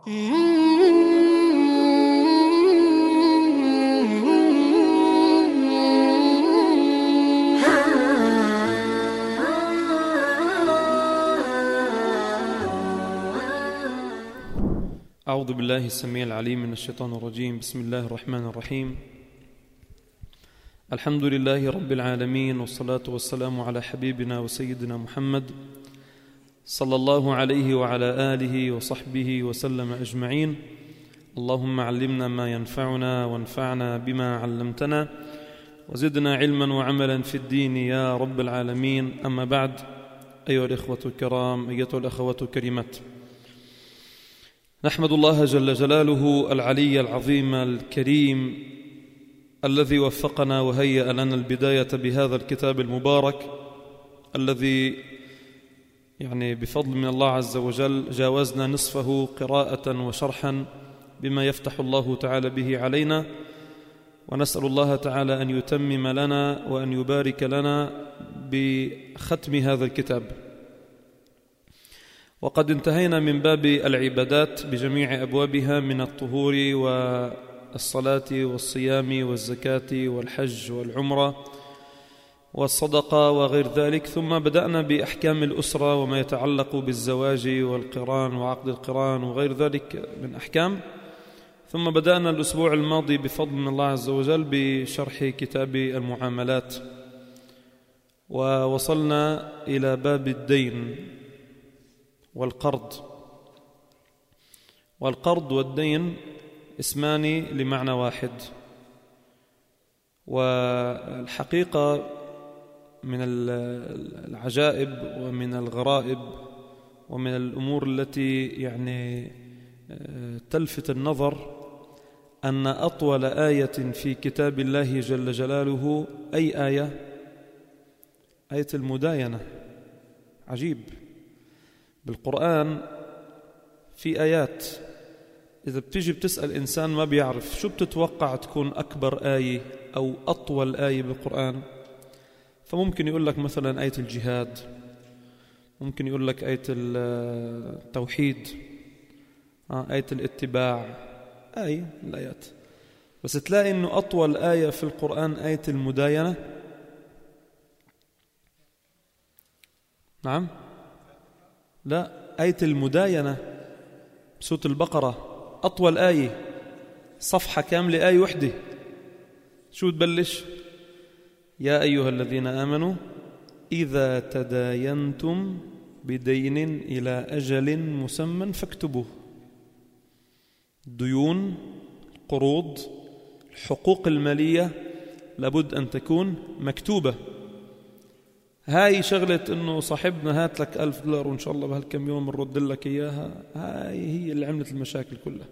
أعوذ بالله السميع العليم من الشيطان الرجيم. بسم الله الرحمن الرحيم. الحمد لله رب العالمين، والصلاة والسلام على حبيبنا وسيدنا محمد صلى الله عليه وعلى آله وصحبه وسلم أجمعين. اللهم علمنا ما ينفعنا وانفعنا بما علمتنا وزدنا علما وعملا في الدين يا رب العالمين. أما بعد، أيها الإخوة الكرام، أيتها الأخوات الكريمات، نحمد الله جل جلاله العلي العظيم الكريم الذي وفقنا وهيأ لنا البداية بهذا الكتاب المبارك الذي بفضل من الله عز وجل جاوزنا نصفه قراءة وشرحا بما يفتح الله تعالى به علينا، ونسأل الله تعالى أن يتمم لنا وأن يبارك لنا بختم هذا الكتاب. وقد انتهينا من باب العبادات بجميع أبوابها من الطهور والصلاة والصيام والزكاة والحج والعمرة والصدقة وغير ذلك، ثم بدأنا بأحكام الأسرة وما يتعلق بالزواج والقران وعقد القران وغير ذلك من أحكام، ثم بدأنا الأسبوع الماضي بفضل من الله عز وجل بشرح كتاب المعاملات، ووصلنا إلى باب الدين والقرض. والقرض والدين اسمان لمعنى واحد، والحقيقة من العجائب ومن الغرائب ومن الأمور التي تلفت النظر أن أطول آية في كتاب الله جل جلاله أي آية؟ آية المداينة. عجيب، بالقرآن في آيات إذا بتيجي بتسأل إنسان ما بيعرف شو بتتوقع تكون أكبر آية أو أطول آية بالقرآن، فممكن يقول لك مثلا آية الجهاد، ممكن يقول لك آية التوحيد، آية الاتباع، آية من الآيات. بس تلاقي إنه أطول آية في القرآن آية المداينة. نعم، لا، آية المداينة بسورة البقرة أطول آية، صفحة كاملة، آية وحدة. شو تبلش؟ يا أيها الذين آمنوا إذا تداينتم بدين إلى أجل مسمى فاكتبوه. الديون، القروض، الحقوق المالية لابد أن تكون مكتوبة. هاي شغلة إنه صاحبنا هات لك $1000 وإن شاء الله بهالكم يوم نرد لك إياها، هاي هي اللي عملت المشاكل كلها.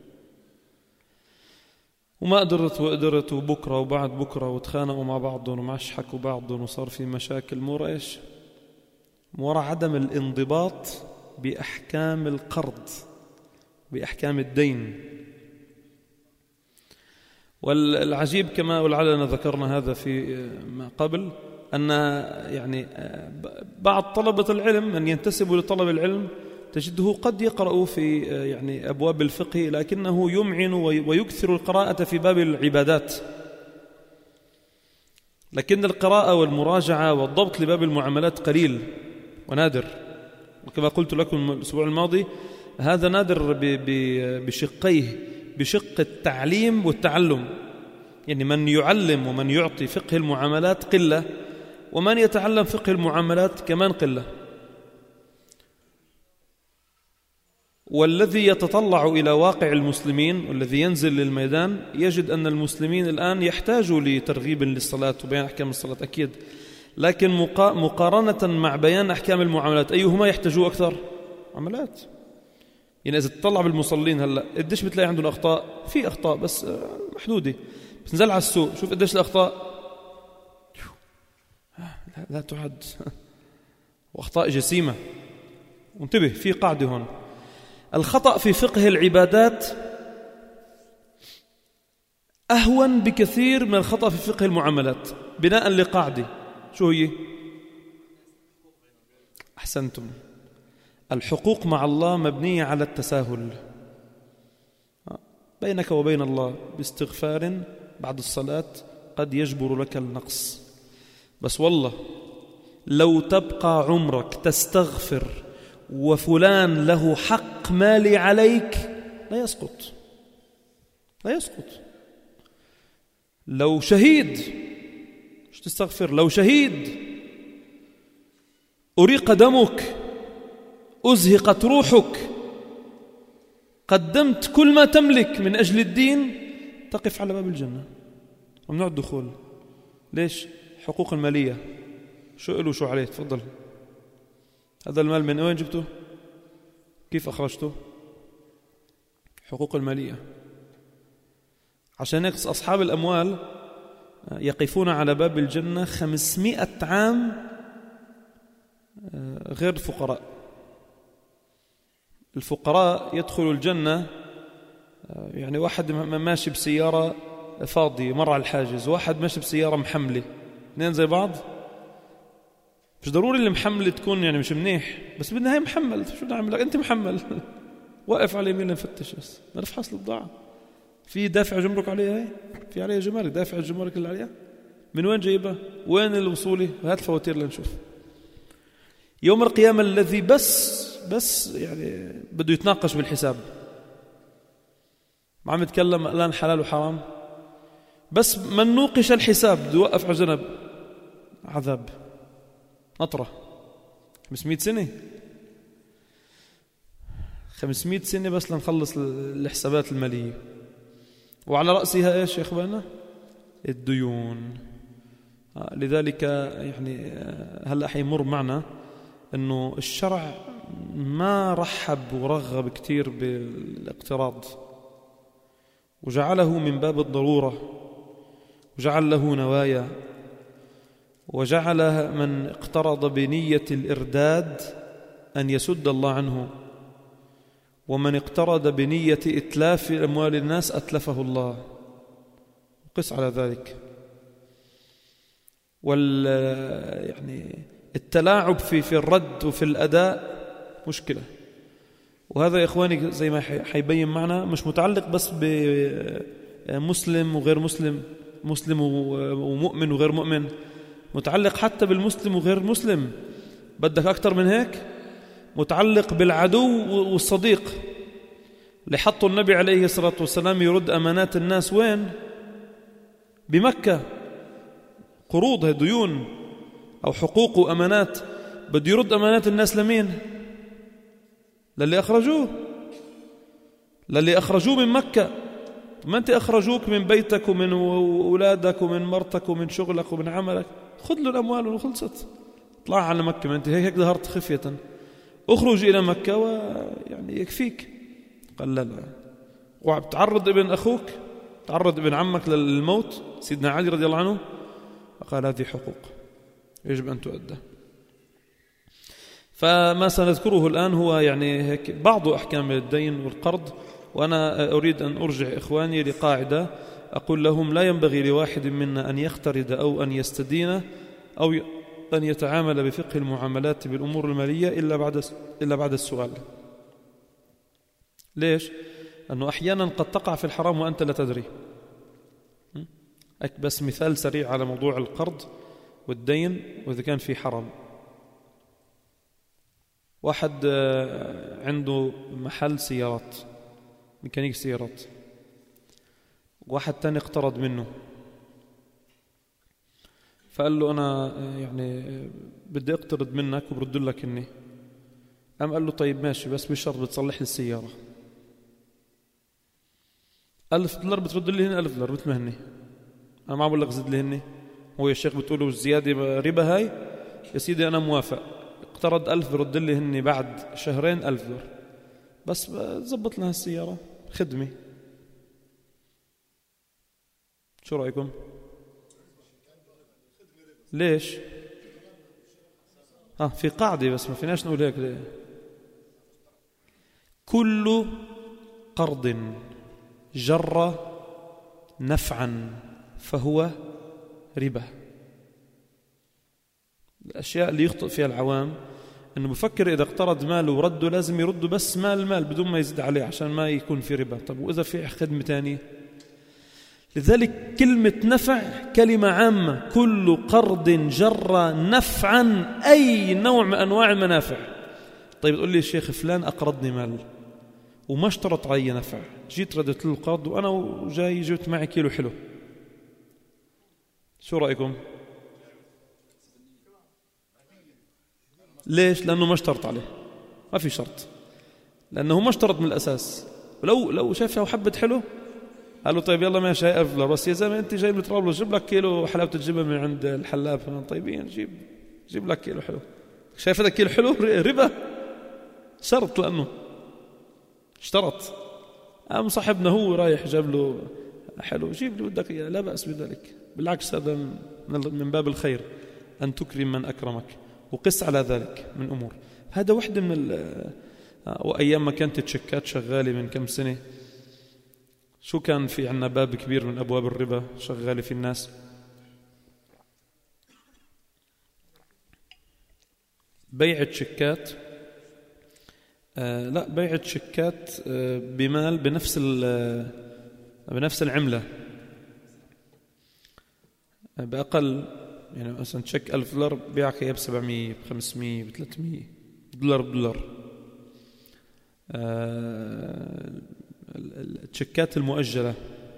وما قدرت وبكرة وبعد بكرة وتخانقوا مع بعضهم ومعش حكوا بعضهم وصار في مشاكل. مورا إيش؟ مورا عدم الانضباط بأحكام القرض، بأحكام الدين. والعجيب كما ولعلنا ذكرنا هذا في ما قبل، أن بعض طلبة العلم من ينتسبوا لطلب العلم تجده قد يقرأ في أبواب الفقه، لكنه يمعن ويكثر القراءة في باب العبادات، لكن القراءة والمراجعة والضبط لباب المعاملات قليل ونادر. وكما قلت لكم الأسبوع الماضي، هذا نادر بشقيه، بشق التعليم والتعلم. من يعلم ومن يعطي فقه المعاملات قلة، ومن يتعلم فقه المعاملات كمان قلة. والذي يتطلع إلى واقع المسلمين والذي ينزل للميدان يجد أن المسلمين الآن يحتاجوا لترغيب للصلاة وبيان أحكام الصلاة أكيد، لكن مقارنة مع بيان أحكام المعاملات أيهما يحتاجوا أكثر؟ معاملات. إذا تطلع بالمصلين هلأ قديش بتلاقي عندهم أخطاء؟ في أخطاء بس محدودة. بس نزل على السوق شوف قديش الأخطاء، لا تعد، وأخطاء جسيمة. وانتبه، في قاعدة هون: الخطأ في فقه العبادات أهون بكثير من الخطأ في فقه المعاملات، بناء لقاعدة. شو هي؟ أحسنتم. الحقوق مع الله مبنية على التساهل. بينك وبين الله باستغفار بعد الصلاة قد يجبر لك النقص. بس والله لو تبقى عمرك تستغفر وفلان له حق مالي عليك لا يسقط، لا يسقط. لو شهيد مش تستغفر، لو شهيد أريق دمك، أزهقت روحك، قدمت كل ما تملك من أجل الدين، تقف على باب الجنة، ممنوع الدخول. ليش؟ حقوق المالية. شو له شو عليه؟ تفضل. هذا المال من وين جبته؟ كيف أخرجته؟ حقوق المالية. عشان هيك أصحاب الأموال يقفون على باب الجنة 500 عام غير الفقراء. الفقراء يدخلوا الجنة، يعني واحد ماشي بسيارة فاضية مر على الحاجز، واحد ماشي بسيارة محملة، اثنين زي بعض. مش ضروري اللي محمل تكون يعني مش منيح، بس بالنهاية محمل. شو بدنا نعمل لك؟ أنت محمل واقف على يمين نفتش، بس نعرف حاصل البضاعة. في دافع جمرك عليها، هي في عليها جمارك، دافع الجمارك اللي عليها من وين جايبها؟ وين الوصولي؟ هات الفواتير لنشوف. يوم القيامة الذي بس يعني بده يتناقش بالحساب، ما عم يتكلم الآن حلال وحرام، بس من نوقش الحساب بده يوقف على جنب. عذاب نطرة 500 سنة 500 سنة بس لنخلص الحسابات المالية، وعلى رأسها إيش يا إخوانا؟ الديون. لذلك يعني هلأ حيمر معنا أنه الشرع ما رحب ورغب كتير بالاقتراض، وجعله من باب الضرورة، وجعل له نوايا، وجعل من اقترض بنية الإرداد أن يسد الله عنه، ومن اقترض بنية إتلاف أموال الناس أتلفه الله. قس على ذلك. يعني التلاعب في الرد وفي الأداء مشكلة. وهذا يا إخواني زي ما حيبين معنا مش متعلق بس بمسلم وغير مسلم، مسلم ومؤمن وغير مؤمن، متعلق حتى بالمسلم وغير مسلم. بدك أكتر من هيك؟ متعلق بالعدو والصديق. اللي حطوا النبي عليه الصلاة والسلام يرد أمانات الناس وين؟ بمكة. قروض، ديون أو حقوق وأمانات، بده يرد أمانات الناس لمين؟ للي أخرجوه، للي أخرجوه من مكة. ما أنت أخرجوك من بيتك ومن أولادك ومن مرتك ومن شغلك ومن عملك، خذ له الأموال وخلصت. طلع على مكة، ما أنت هيك ظهرت خفية. أخرج إلى مكة ويعني يكفيك. قال لا، وتعرض ابن أخوك، تعرض ابن عمك للموت، سيدنا علي رضي الله عنه قال هذه حقوق يجب أن تؤدى. فما سنذكره الآن هو يعني هيك بعض أحكام الدين والقرض. وأنا أريد أن أرجع إخواني لقاعدة أقول لهم: لا ينبغي لواحد منا أن يقترض أو أن يستدين أو أن يتعامل بفقه المعاملات بالأمور المالية إلا بعد السؤال. ليش؟ أنه أحيانا قد تقع في الحرام وأنت لا تدري. بس مثال سريع على موضوع القرض والدين وإذا كان في حرام. واحد عنده محل سيارات، ميكانيك سيارات، واحد تاني اقترض منه، فقال له أنا يعني بدي اقترض منك وبرد لك إني. قام قال له طيب ماشي، بس بشرط بتصلح لي السيارة. $1000 بترد لي هنا، $1000 مثل ما هني. أنا ما بقول لك زد لي هني. هو يا شيخ بتقولوا الزيادة ربا هاي؟ يا سيدي أنا موافق. اقترض 1000 برد لي هني بعد شهرين $1000، بس زبط لها السيارة خدمة. شو رأيكم؟ ليش؟ في قاعدة بس ما فيناش نقول هيك. ليه؟ كل قرض جر نفعا فهو ربا. الأشياء اللي يخطئ فيها العوام أنه بفكر إذا اقترض ماله ورده لازم يرده بس مال بدون ما يزيد عليه عشان ما يكون في ربا. طب وإذا في خدمة تانية؟ لذلك كلمة نفع كلمة عامة، كل قرض جر نفعا، أي نوع من أنواع المنافع. طيب تقول لي الشيخ فلان أقرضني مال وما اشترط علي نفع، جيت ردت له القرض وأنا وجاي جبت معي كيلو حلو، شو رأيكم؟ ليش؟ لأنه ما اشترط عليه، ما في شرط، لأنه ما اشترط من الأساس. لو شافها وحبت حلو قالوا طيب يلا ماشي هي أفضل، بس يا زلمة أنت جاي من طرابلس جيب لك كيلو حلاوة الجبن من عند الحلاب طيبين، جيب لك كيلو حلو. شايف هذا كيلو حلو ربا، شرط لأنه اشترط. قام صاحبنا هو رايح جاب له حلو، جيب لي بدك إياه، لا بأس بذلك، بالعكس هذا من باب الخير أن تكرم من أكرمك، وقس على ذلك من أمور. هذا واحدة من وأيام ما كانت تشكات شغالة من كم سنة، شو كان في عنا باب كبير من أبواب الربا شغالة في الناس، بيع تشكات، لا بيع تشكات بمال بنفس العملة بأقل، يعني مثلا تشك $1000 بيعك إياه ب700 ب500 ب300 دولار. التشكات المؤجلة،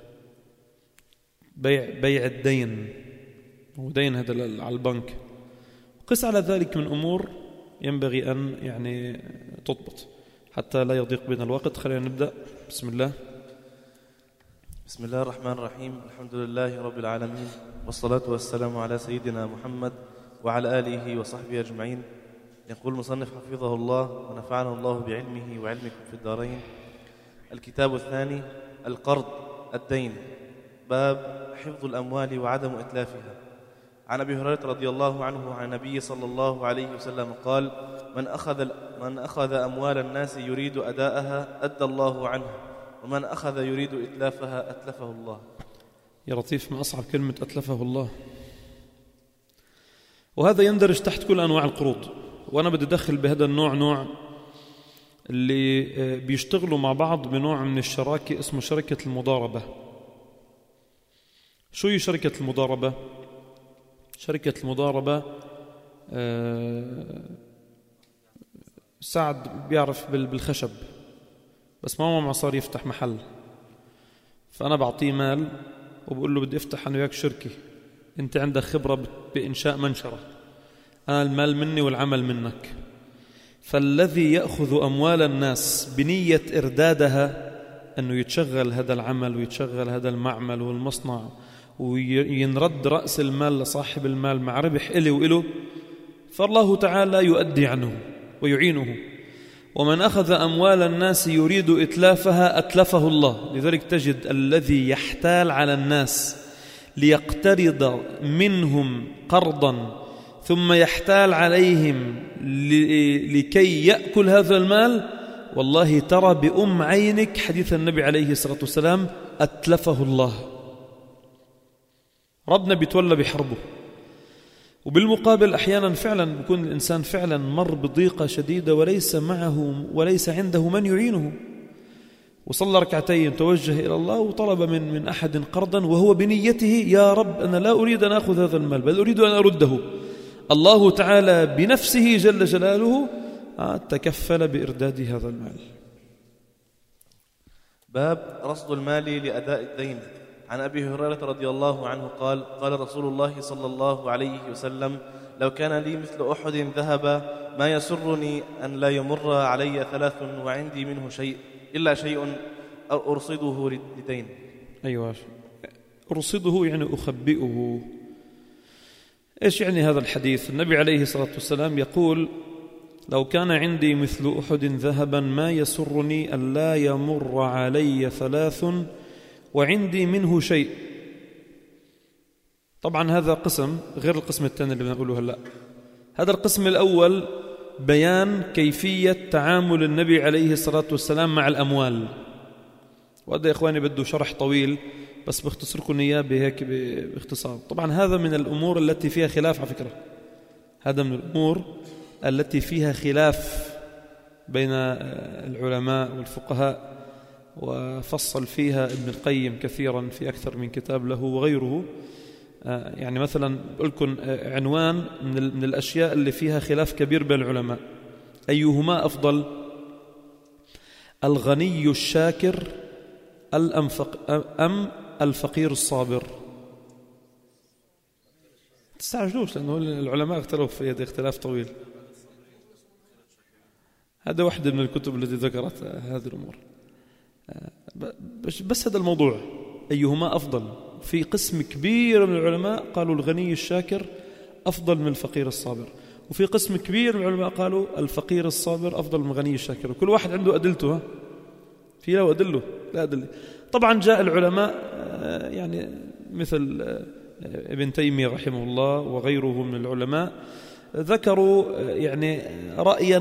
بيع الدين، ودين هذا على البنك. قس على ذلك من أمور ينبغي أن يعني تضبط حتى لا يضيق بنا الوقت. خلينا نبدأ. بسم الله. بسم الله الرحمن الرحيم. الحمد لله رب العالمين، والصلاة والسلام على سيدنا محمد وعلى آله وصحبه أجمعين. يقول المصنف حفظه الله ونفعنا الله بعلمه وعلمكم في الدارين: الكتاب الثاني، القرض، الدين، باب حفظ الأموال وعدم إتلافها. عن أبي هريرة رضي الله عنه عن النبي صلى الله عليه وسلم قال: من أخذ أموال الناس يريد أداءها أدى الله عنه، ومن أخذ يريد إتلافها أتلفه الله. يا لطيف، ما أصعب كلمة أتلفه الله. وهذا يندرج تحت كل أنواع القروض، وأنا بدي أدخل بهذا النوع نوع اللي بيشتغلوا مع بعض بنوع من الشراكة اسمه شركة المضاربة. شو هي شركة المضاربة؟ شركة المضاربة سعد بيعرف بالخشب، بس ما صار يفتح محل، فأنا بعطيه مال وبقول له بدي افتح أنا وياك شركة، أنت عندك خبرة بإنشاء منشرة، أنا المال مني والعمل منك. فالذي يأخذ أموال الناس بنية إردادها أنه يتشغل هذا العمل ويتشغل هذا المعمل والمصنع وينرد رأس المال لصاحب المال مع ربح إله وإله، فالله تعالى يؤدي عنه ويعينه. ومن أخذ أموال الناس يريد إتلافها أتلفه الله. لذلك تجد الذي يحتال على الناس ليقترض منهم قرضا ثم يحتال عليهم لكي يأكل هذا المال، والله ترى بأم عينك حديث النبي عليه الصلاة والسلام: أتلفه الله. ربنا بيتولى بحربه. وبالمقابل أحيانا فعلا بيكون الإنسان فعلا مر بضيقة شديدة وليس معه وليس عنده من يعينه، وصلى ركعتين توجه إلى الله وطلب من أحد قرضا وهو بنيته: يا رب أنا لا أريد أن أخذ هذا المال بل أريد أن أرده. الله تعالى بنفسه جل جلاله تكفل بإرداد هذا المال. باب رصد المال لأداء الدين. عن أبي هريرة رضي الله عنه قال: قال رسول الله صلى الله عليه وسلم: لو كان لي مثل أحد ذهبا ما يسرني أن لا يمر علي 3 وعندي منه شيء إلا شيء أرصده لدين. أيوة، أرصده يعني أخبئه. إيش يعني هذا الحديث؟ النبي عليه الصلاة والسلام يقول: لو كان عندي مثل أحد ذهبا ما يسرني أن لا يمر علي 3 وعندي منه شيء. طبعا هذا قسم غير القسم الثاني اللي بنقوله هلأ. هذا القسم الأول بيان كيفية تعامل النبي عليه الصلاة والسلام مع الأموال، وهذا يا إخواني بده شرح طويل، بس بختصركم إياه بهيك باختصار. طبعا هذا من الأمور التي فيها خلاف على فكرة، هذا من الأمور التي فيها خلاف بين العلماء والفقهاء، وفصل فيها ابن القيم كثيرا في أكثر من كتاب له وغيره. يعني مثلا لكم عنوان من الأشياء اللي فيها خلاف كبير بين العلماء: أيهما أفضل، الغني الشاكر أم الفقير الصابر؟ تستعجلوش، لأنه العلماء اختلفوا في هذا اختلاف طويل. هذا واحدة من الكتب التي ذكرت هذه الأمور. بس هذا الموضوع أيهما أفضل، في قسم كبير من العلماء قالوا الغني الشاكر أفضل من الفقير الصابر، وفي قسم كبير من العلماء قالوا الفقير الصابر أفضل من الغني الشاكر. وكل واحد عنده أدلته، في له أدله لا أدله. طبعا جاء العلماء يعني مثل ابن تيمية رحمه الله وغيره من العلماء ذكروا يعني رأيا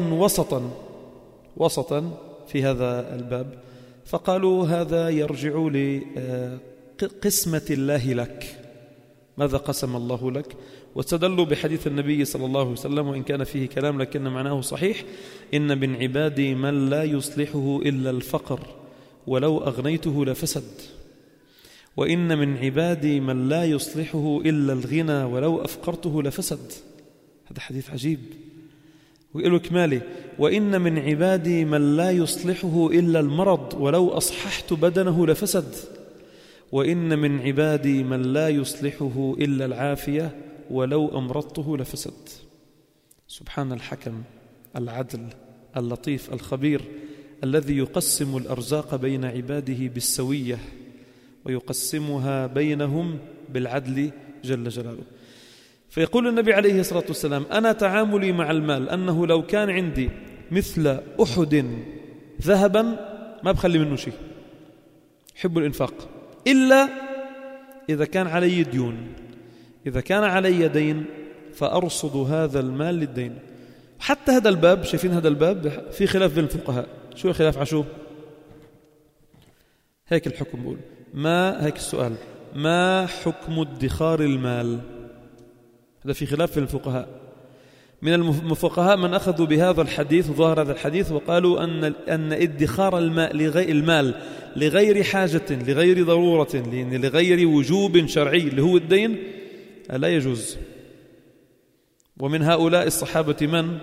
وسطا في هذا الباب، فقالوا هذا يرجع لقسمة الله لك، ماذا قسم الله لك، واستدلوا بحديث النبي صلى الله عليه وسلم وإن كان فيه كلام لكن معناه صحيح: إن من عبادي من لا يصلحه إلا الفقر ولو أغنيته لفسد، وإن من عبادي من لا يصلحه إلا الغنى ولو أفقرته لفسد. هذا حديث عجيب. ويقولوا كمالي: وإن من عبادي من لا يصلحه إلا المرض ولو أصححت بدنه لفسد، وإن من عبادي من لا يصلحه إلا العافية ولو أمرضته لفسد. سبحان الحكم العدل اللطيف الخبير الذي يقسم الأرزاق بين عباده بالسوية ويقسمها بينهم بالعدل جل جلاله. فيقول النبي عليه الصلاة والسلام: أنا تعاملي مع المال أنه لو كان عندي مثل أحد ذهبا ما بخلي منه شيء، حب الإنفاق، إلا إذا كان علي ديون. إذا كان علي دين فأرصد هذا المال للدين. حتى هذا الباب، شايفين هذا الباب في خلاف بين الفقهاء. شو الخلاف عشو؟ هيك الحكم بقول، هيك السؤال: ما حكم ادخار المال؟ هذا في خلاف في الفقهاء. من الفقهاء من أخذوا بهذا الحديث وظاهر هذا الحديث وقالوا أن ادخار المال لغير حاجة، لغير ضرورة، لغير وجوب شرعي اللي هو الدين لا يجوز. ومن هؤلاء الصحابة من؟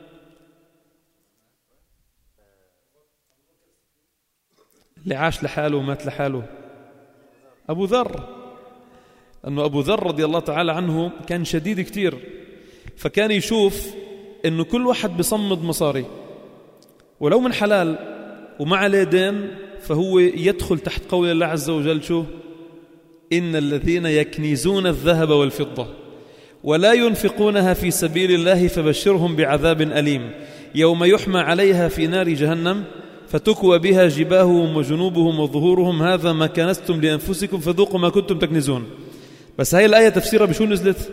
اللي عاش لحاله ومات لحاله، أبو ذر. أنه أبو ذر رضي الله تعالى عنه كان شديد كتير، فكان يشوف أنه كل واحد بصمد مصاري ولو من حلال ومع عليه دين، فهو يدخل تحت قول الله عز وجل: شو؟ إن الذين يكنزون الذهب والفضة ولا ينفقونها في سبيل الله فبشرهم بعذاب أليم يوم يحمى عليها في نار جهنم فتكوى بها جباههم وجنوبهم وظهورهم هذا ما كنزتم لأنفسكم فذوقوا ما كنتم تكنزون. بس هاي الآية تفسيرها بشو نزلت؟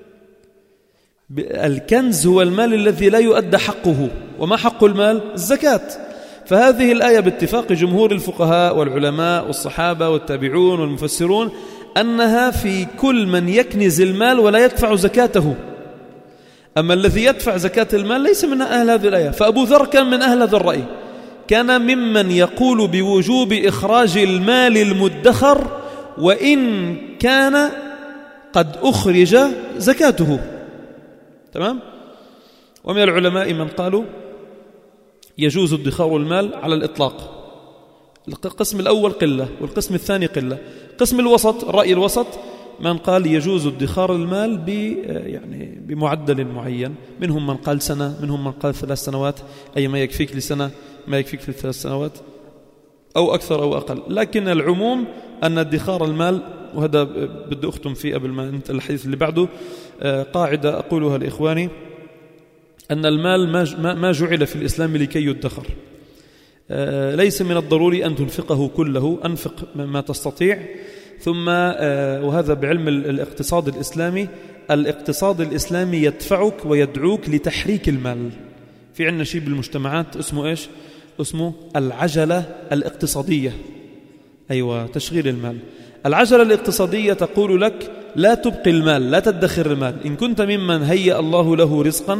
الكنز هو المال الذي لا يؤدى حقه. وما حق المال؟ الزكاة. فهذه الآية باتفاق جمهور الفقهاء والعلماء والصحابة والتابعون والمفسرون أنها في كل من يكنز المال ولا يدفع زكاته. أما الذي يدفع زكاة المال ليس من أهل هذه الآية. فأبو ذر كان من أهل هذا الرأي، كان ممن يقول بوجوب إخراج المال المدخر وإن كان قد أخرج زكاته. تمام؟ ومن العلماء من قالوا يجوز ادخار المال على الإطلاق. القسم الأول قلة والقسم الثاني قلة. قسم الوسط، الرأي الوسط، من قال يجوز ادخار المال يعني بمعدل معين. منهم من قال سنة، منهم من قال 3 سنوات، أي ما يكفيك لسنة ما يكفيك في 3 سنوات أو أكثر أو أقل. لكن العموم أن ادخار المال، وهذا بدي أختم فيه قبل ما أنت الحديث اللي بعده، قاعدة أقولها لإخواني: أن المال ما جعل في الإسلام لكي يدخر. ليس من الضروري أن تنفقه كله، أنفق ما تستطيع. ثم وهذا بعلم الاقتصاد الإسلامي، الاقتصاد الإسلامي يدفعك ويدعوك لتحريك المال. في عندنا شيء بالمجتمعات اسمه إيش؟ اسمه العجلة الاقتصادية. أيوة، تشغيل المال. العجلة الاقتصادية تقول لك لا تبقي المال، لا تدخر المال. إن كنت ممن هيأ الله له رزقا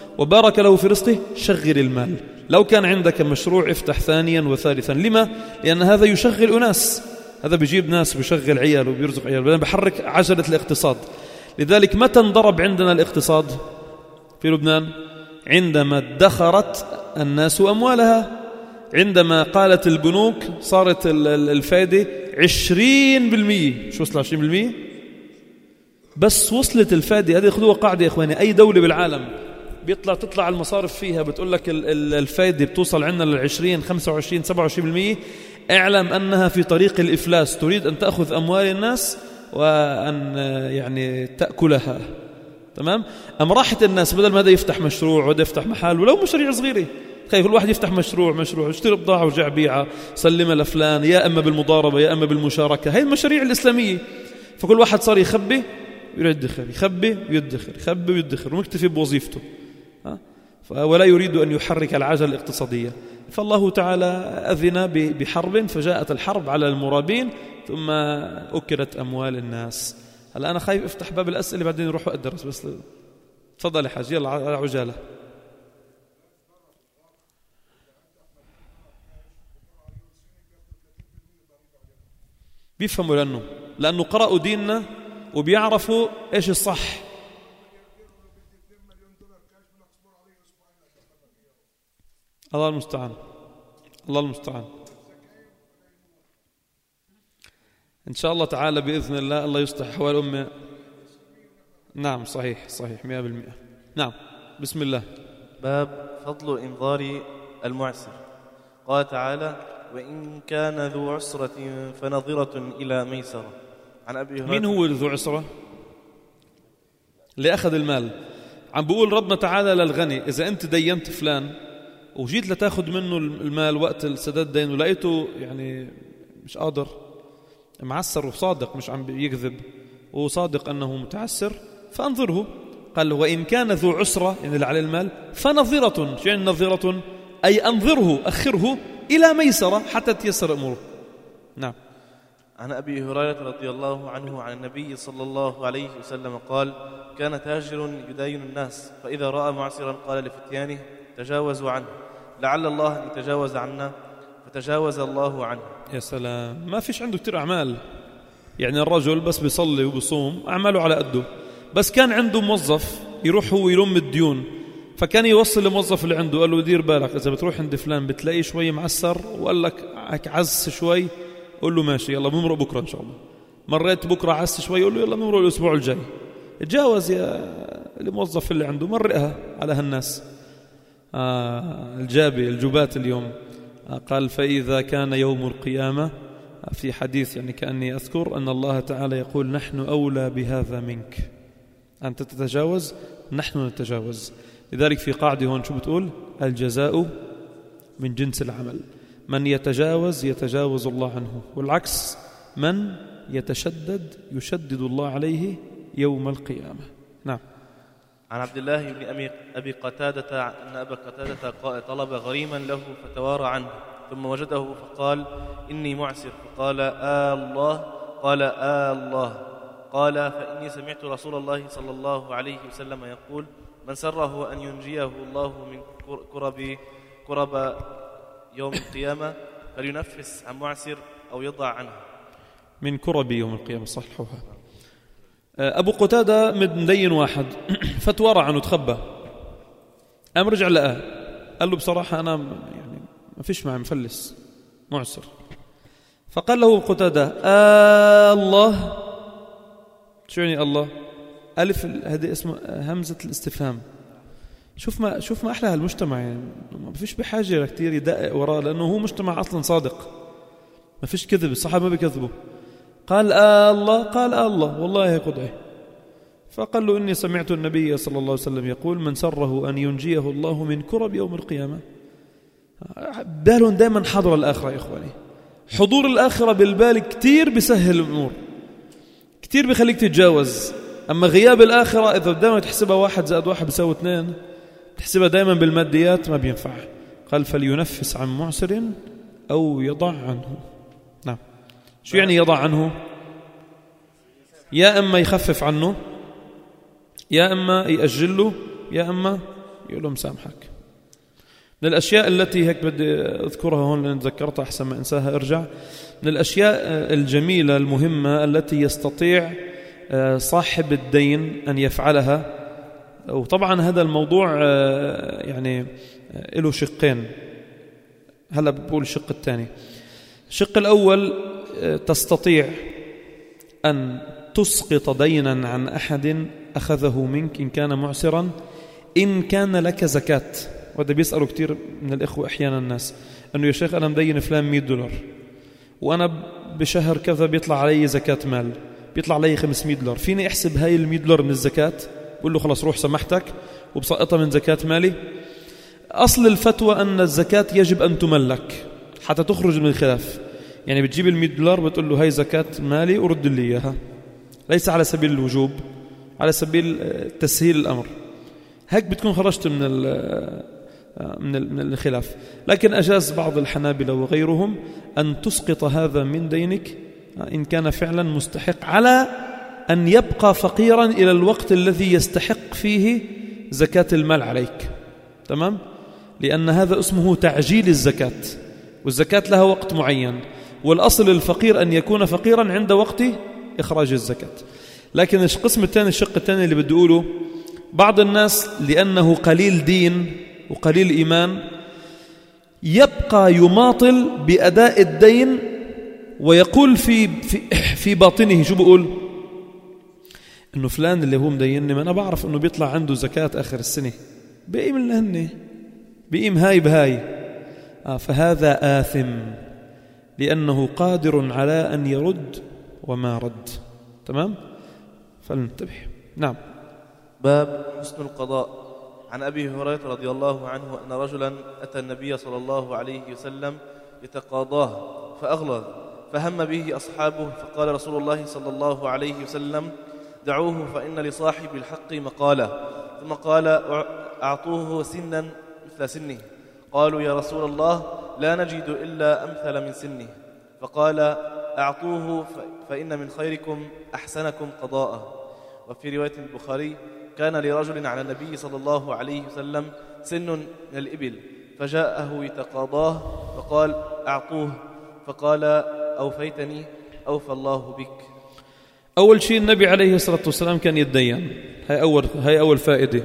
وبارك له في رزقه شغل المال. لو كان عندك مشروع افتح ثانيا وثالثا. لما؟ لأن هذا يشغل أناس، هذا بيجيب ناس، بيشغل عيال وبيرزق عيال، بحرك عجلة الاقتصاد. لذلك متى انضرب عندنا الاقتصاد في لبنان؟ عندما ادخرت الناس أموالها، عندما قالت البنوك صارت الفائدة 20%. شو وصل 20%؟ بس وصلت الفائدة هذه، خذوها قاعدة يا إخواني، أي دولة بالعالم تطلع المصارف فيها بتقول لك الفائدة بتوصل عندنا لل20 25 27%، اعلم أنها في طريق الإفلاس، تريد أن تأخذ أموال الناس وأن يعني تأكلها. تمام؟ أم راحت الناس بدل ما هذا يفتح مشروع وهذا يفتح محل، ولو مشاريع صغيرة، كل واحد يفتح مشروع يشتري بضاعة ويرجع بيعها، سلمها لفلان، يا أما بالمضاربة يا أما بالمشاركة. هاي المشاريع الإسلامية. فكل واحد صار يخبي ويدخر، يخبي ويدخر، يخبي ويدخر، ومكتفي بوظيفته، ولا يريد أن يحرك العجلة الاقتصادية. فالله تعالى أذن بحرب، فجاءت الحرب على المرابين، ثم أكلت أموال الناس. هلا أنا خايف أفتح باب الأسئلة بعدين يروح أدرس، بس تفضل يا حاج، يلا على عجالة. بيفهموا لأنه قرأوا ديننا وبيعرفوا إيش الصح. الله المستعان، الله المستعان. إن شاء الله تعالى بإذن الله، الله يصلح أحوال أمة. نعم صحيح 100%. نعم. بسم الله. باب فضل إنظار المعسر. قال تعالى: وإن كان ذو عسرة فنظرة إلى ميسرة. عن أبي هريرة. مين هو ذو عسرة؟ اللي أخذ المال. عم بقول ربنا تعالى للغني: إذا أنت دينت فلان وجيت لتأخذ منه المال وقت السداد دين ولقيته يعني مش قادر، معسر وصادق، مش عم يكذب وصادق أنه متعسر، فأنظره. قال: وإن كان ذو عسرة، يعني اللي عليه المال، فنظرة. شو يعني نظرة؟ أي أنظره، أخره إلى ميسرة حتى تيسر أموره. نعم. عن أبي هريرة رضي الله عنه عن النبي صلى الله عليه وسلم قال: كان تاجر يداين الناس، فإذا رأى معسرا قال لفتيانه: تجاوزوا عنه، لعل الله أن يتجاوز عنا، فتجاوز الله عنه. يا سلام، ما فيش عنده كتير أعمال، يعني الرجل بس بيصلي وبيصوم، أعماله على قده، بس كان عنده موظف يروح هو يلم الديون، فكان يوصل لموظف اللي عنده، قال له: دير بالك إذا بتروح عند فلان بتلاقيه شوي معسر وقال لك عز شوي، قل له ماشي يلا بنمرق بكرة إن شاء الله. مريت بكرة عز شوي، قل له يلا بنمرق الأسبوع الجاي. تجاوز يا الموظف اللي عنده، مرقها على هالناس. الجبات اليوم. قال: فإذا كان يوم القيامة، في حديث يعني كأني أذكر أن الله تعالى يقول: نحن أولى بهذا منك، أنت تتجاوز نحن نتجاوز. لذلك في قاعدة هون شو بتقول؟ الجزاء من جنس العمل، من يتجاوز يتجاوز الله عنه، والعكس من يتشدد يشدد الله عليه يوم القيامة. نعم. عن عبد الله بن أبي قتادة أن أبا قتادة طلب غريما له فتوارى عنه، ثم وجده فقال: إني معسر. فقال: الله. قال: الله. قال: فإني سمعت رسول الله صلى الله عليه وسلم يقول: من سره أن ينجيه الله من كرب يوم القيامة فلينفس عن معسر أو يضع عنه. من كرب يوم القيامة، صححوها. أبو قتادة مدين واحد فتوارى عنه، تخبى، قام رجع لقاه، قال له: بصراحة أنا يعني ما فيش معي، مفلس معسر. فقال له قتادة: الله. شو يعني الله؟ ألف هذه اسمه همزة الاستفهام. شوف ما أحلى هالمجتمع، يعني ما فيش بحاجة كتير يدقق وراه، لأنه هو مجتمع أصلا صادق، ما فيش كذب، الصحابة ما بيكذبوا. قال: الله. قال: الله والله قدعي. فقال له: إني سمعت النبي صلى الله عليه وسلم يقول: من سره أن ينجيه الله من كرب يوم القيامة. بالهم دائما حضر الآخرة يا إخواني، حضور الآخرة بالبال كتير بيسهل الأمور، كتير بيخليك تتجاوز. أما غياب الآخرة إذا دائما تحسبها 1 زائد 1 بيساوي 2، تحسبها دائما بالماديات، ما بينفع. قال: فلينفس عن معسر أو يضع عنه. نعم. شو يعني يضع عنه؟ يا أما يخفف عنه، يا أما يأجله، يا أما يقول له مسامحك. من الأشياء التي هيك بدي أذكرها هون لأن تذكرتها أحسن ما أنساها أرجع، من الأشياء الجميلة المهمة التي يستطيع صاحب الدين أن يفعلها، وطبعا هذا الموضوع يعني له شقين، هلا بقول الشق الثاني. الشق الأول، تستطيع أن تسقط دينا عن أحد أخذه منك إن كان معسرا، إن كان لك زكاة. وهذا بيسألوا كتير من الإخوة أحيانا الناس أنه يا شيخ أنا مدين فلان $100 وأنا بشهر كذا بيطلع علي زكاة مال، بيطلع علي $500، فيني أحسب هاي $100 من الزكاة؟ بقول له خلاص روح سمحتك وبسقطها من زكاة مالي. أصل الفتوى أن الزكاة يجب أن تملك حتى تخرج من الخلاف. يعني بتجيب $100 بتقول له هاي زكاة مالي ورد لي إياها، ليس على سبيل الوجوب، على سبيل تسهيل الأمر. هيك بتكون خرجت من الخلاف. لكن أجاز بعض الحنابلة وغيرهم أن تسقط هذا من دينك إن كان فعلا مستحق، على أن يبقى فقيرا إلى الوقت الذي يستحق فيه زكاة المال عليك. تمام؟ لأن هذا اسمه تعجيل الزكاة، والزكاة لها وقت معين، والأصل الفقير أن يكون فقيرا عند وقت إخراج الزكاة. لكن القسم الثاني، الشق الثاني اللي بدي أقوله، بعض الناس لأنه قليل دين وقليل إيمان يبقى يماطل بأداء الدين، ويقول في باطنه شو بقول؟ إنه فلان اللي هو مدينني ما أنا بعرف إنه بيطلع عنده زكاة آخر السنة، بقيم لهني بقيم هاي بهاي. فهذا آثم لأنه قادر على أن يرد وما رد. تمام؟ فلننتبه. نعم. باب حسن القضاء. عن أبي هريرة رضي الله عنه أن رجلا أتى النبي صلى الله عليه وسلم لتقاضاه فأغلظ، فهم به أصحابه، فقال رسول الله صلى الله عليه وسلم دعوه فإن لصاحب الحق مقالة. ثم قال أعطوه سنا مثل سنه. قالوا يا رسول الله لا نجد إلا أمثل من سنه. فقال أعطوه فإن من خيركم أحسنكم قضاء. وفي رواية البخاري كان لرجل على النبي صلى الله عليه وسلم سن من الإبل، فجاءه يتقاضاه فقال أعطوه، فقال أوفيتني أوفى الله بك. أول شيء النبي عليه الصلاة والسلام كان يتدين، هاي أول فائدة.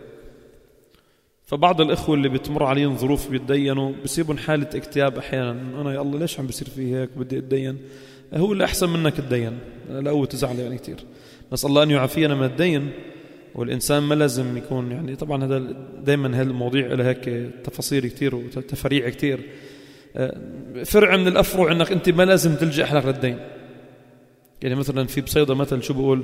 فبعض الإخوة اللي بتمر عليهم ظروف بيتدينوا بيصيبون حالة اكتئاب أحيانا، أنا يا الله ليش عم بيصير فيه هيك، بدي أتدين. هو اللي أحسن منك تدين، لا هو تزعل يعني كتير. نسأل الله أن يعافينا من الدين. والإنسان ما لازم يكون يعني، طبعا هذا دائما هالمواضيع لها هيك تفاصيل كتير وتفريع كتير. فرع من الأفرع أنك أنت ما لازم تلجأ حالك للدين. يعني مثلا في بصيدة مثلا شو بقول؟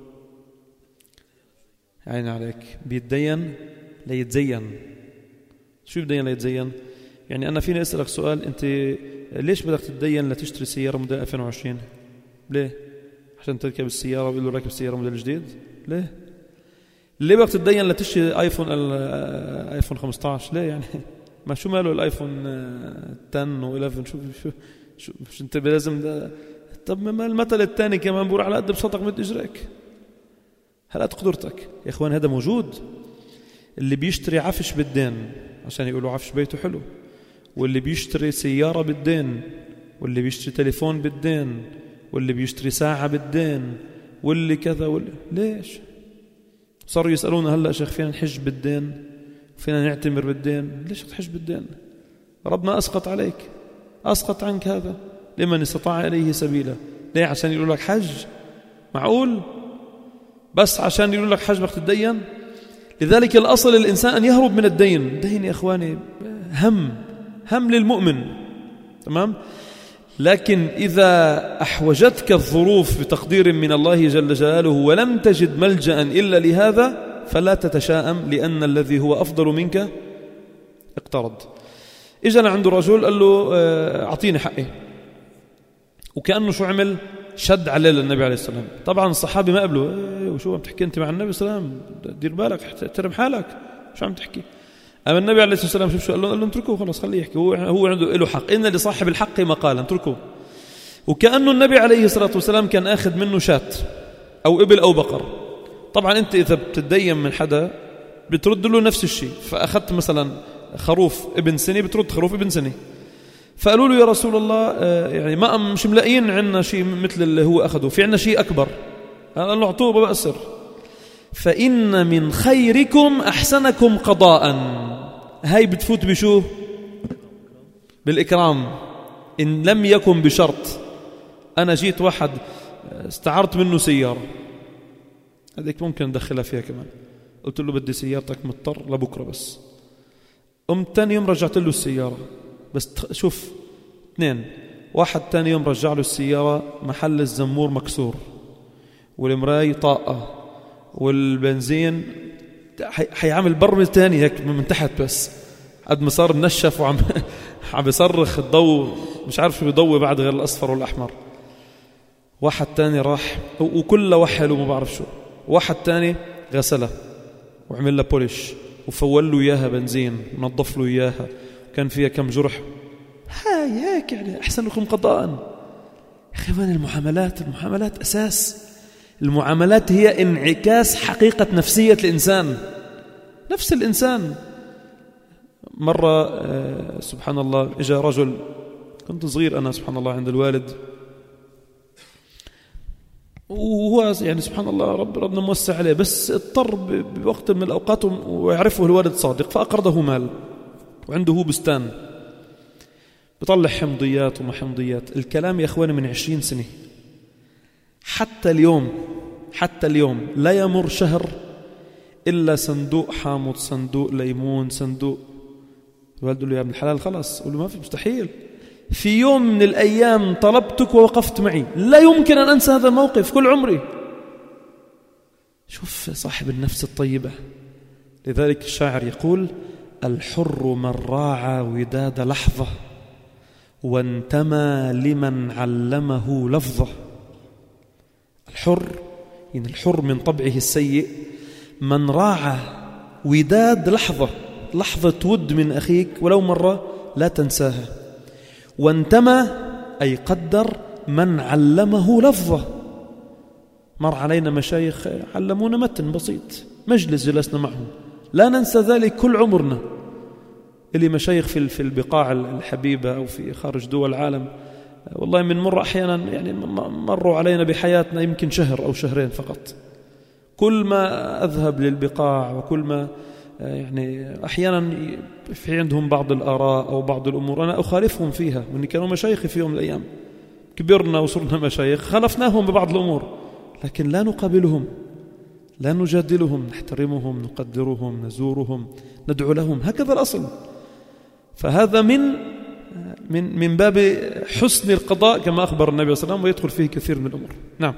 عين عليك، بيتدين ليتزين. شو بدين ليتزين؟ يعني أنا فيني أسألك سؤال، أنت ليش بدك تتدين لتشتري سيارة موديل 2020؟ ليه؟ عشان تركب السيارة ويقول له راكب سيارة موديل جديد؟ ليه؟ ليه بدك تتدين لتشتري ايفون 15؟ ليه يعني؟ ما شو ماله الايفون 10 و11؟ شو انت لازم ده؟ طب ما المثل الثاني كمان بقول على قد بساطك مد اجرك، هل قد قدرتك يا اخوان. هذا موجود. اللي بيشتري عفش بالدين عشان يقولوا عفش بيته حلو، واللي بيشتري سيارة بالدين، واللي بيشتري تليفون بالدين، واللي بيشتري ساعة بالدين، واللي كذا ليش؟ صاروا يسألونا هلأ شيخ فينا نحج بالدين، فينا نعتمر بالدين. ليش تحج بالدين؟ ربنا أسقط عليك، أسقط عنك هذا لمن استطاع إليه سبيلا. ليه؟ عشان يقولوا لك حج؟ معقول؟ بس عشان يقولوا لك حج بدك تتدين؟ لذلك الأصل الإنسان أن يهرب من الدين. الدين يا إخواني هم للمؤمن. تمام؟ لكن إذا أحوجتك الظروف بتقدير من الله جل جلاله ولم تجد ملجأ إلا لهذا فلا تتشائم، لأن الذي هو أفضل منك اقترض. إجا عنده رجل قال له أعطيني حقي، وكأنه شو عمل؟ شد عليه للنبي عليه السلام. طبعا الصحابي ما قبلوا، وشو عم تحكي أنت مع النبي السلام؟ دير بالك، احترم حالك، شو عم تحكي؟ أما النبي عليه الصلاة والسلام شو قال له اتركوه خلاص، خليه يحكي، هو عنده له حق، إن لصاحب الحق مقالا، اتركوه. وكأنه النبي عليه الصلاة والسلام كان أخذ منه شاة أو إبل أو بقر. طبعا أنت إذا بتتدين من حدا بترد له نفس الشيء. فأخذت مثلا خروف ابن سنة بترد خروف ابن سنة. فقالوا له يا رسول الله يعني ما مش ملاقيين عنا شيء مثل اللي هو أخذه، في عنا شيء أكبر. قال له اعطوه بأسر. فإن من خيركم أحسنكم قضاء. هاي بتفوت بشو؟ بالإكرام إن لم يكن بشرط. أنا جيت واحد استعرت منه سيارة، هذيك ممكن ندخلها فيها كمان، قلت له بدي سيارتك مضطر لبكرة بس. تاني يوم رجعت له السيارة، بس شوف اثنين، واحد تاني يوم رجع له السيارة محل الزمور مكسور والمراي طاقة والبنزين حيعمل برمل تاني هيك من تحت، بس قد ما صار منشف وعم عم بيصرخ الضوء، مش عارف شو بيضوي بعد غير الأصفر والأحمر. واحد تاني راح وكله وحل وما بعرف شو. واحد تاني غسله وعمل له بوليش وفول له إياها بنزين ونظف له إياها، كان فيها كم جرح. هاي هيك يعني أحسن لكم قضاء. يا أخوان المعاملات أساس. المعاملات هي انعكاس حقيقة نفسية الإنسان، نفس الإنسان. مرة سبحان الله إجا رجل، كنت صغير أنا سبحان الله عند الوالد، وهو يعني سبحان الله ربنا موسع عليه، بس اضطر بوقت من الأوقات ويعرفه الوالد صادق فأقرضه مال، وعنده هو بستان بيطلع حمضيات وما حمضيات. الكلام يا أخواني من 20 سنة. حتى اليوم لا يمر شهر إلا صندوق حامض، صندوق ليمون، صندوق. الوالد له يا ابن الحلال خلاص، قل له ما في، مستحيل. في يوم من الأيام طلبتك ووقفت معي، لا يمكن أن أنسى هذا الموقف كل عمري. شوف صاحب النفس الطيبة. لذلك الشاعر يقول: الحر من راعى وداد لحظة وانتمى لمن علمه لفظة. الحر يعني الحر من طبعه السيء من راعى وداد لحظة ود من أخيك ولو مرة لا تنساها. وانتمى أي قدر من علمه لفظة. مر علينا مشايخ علمونا متن بسيط، مجلس جلسنا معهم، لا ننسى ذلك كل عمرنا. اللي مشايخ في البقاع الحبيبة أو في خارج دول العالم، والله من مر أحيانا يعني مروا علينا بحياتنا يمكن شهر أو شهرين فقط. كل ما أذهب للبقاع وكل ما يعني أحيانا في عندهم بعض الآراء أو بعض الأمور أنا أخالفهم فيها، وإن كانوا مشايخي في يوم من الأيام، كبرنا وصرنا مشايخ، خالفناهم ببعض الأمور، لكن لا نقابلهم، لا نجادلهم، نحترمهم، نقدرهم، نزورهم، ندعو لهم. هكذا الأصل. فهذا من باب حسن القضاء كما أخبر النبي صلى الله عليه وسلم، ويدخل فيه كثير من الأمور. نعم.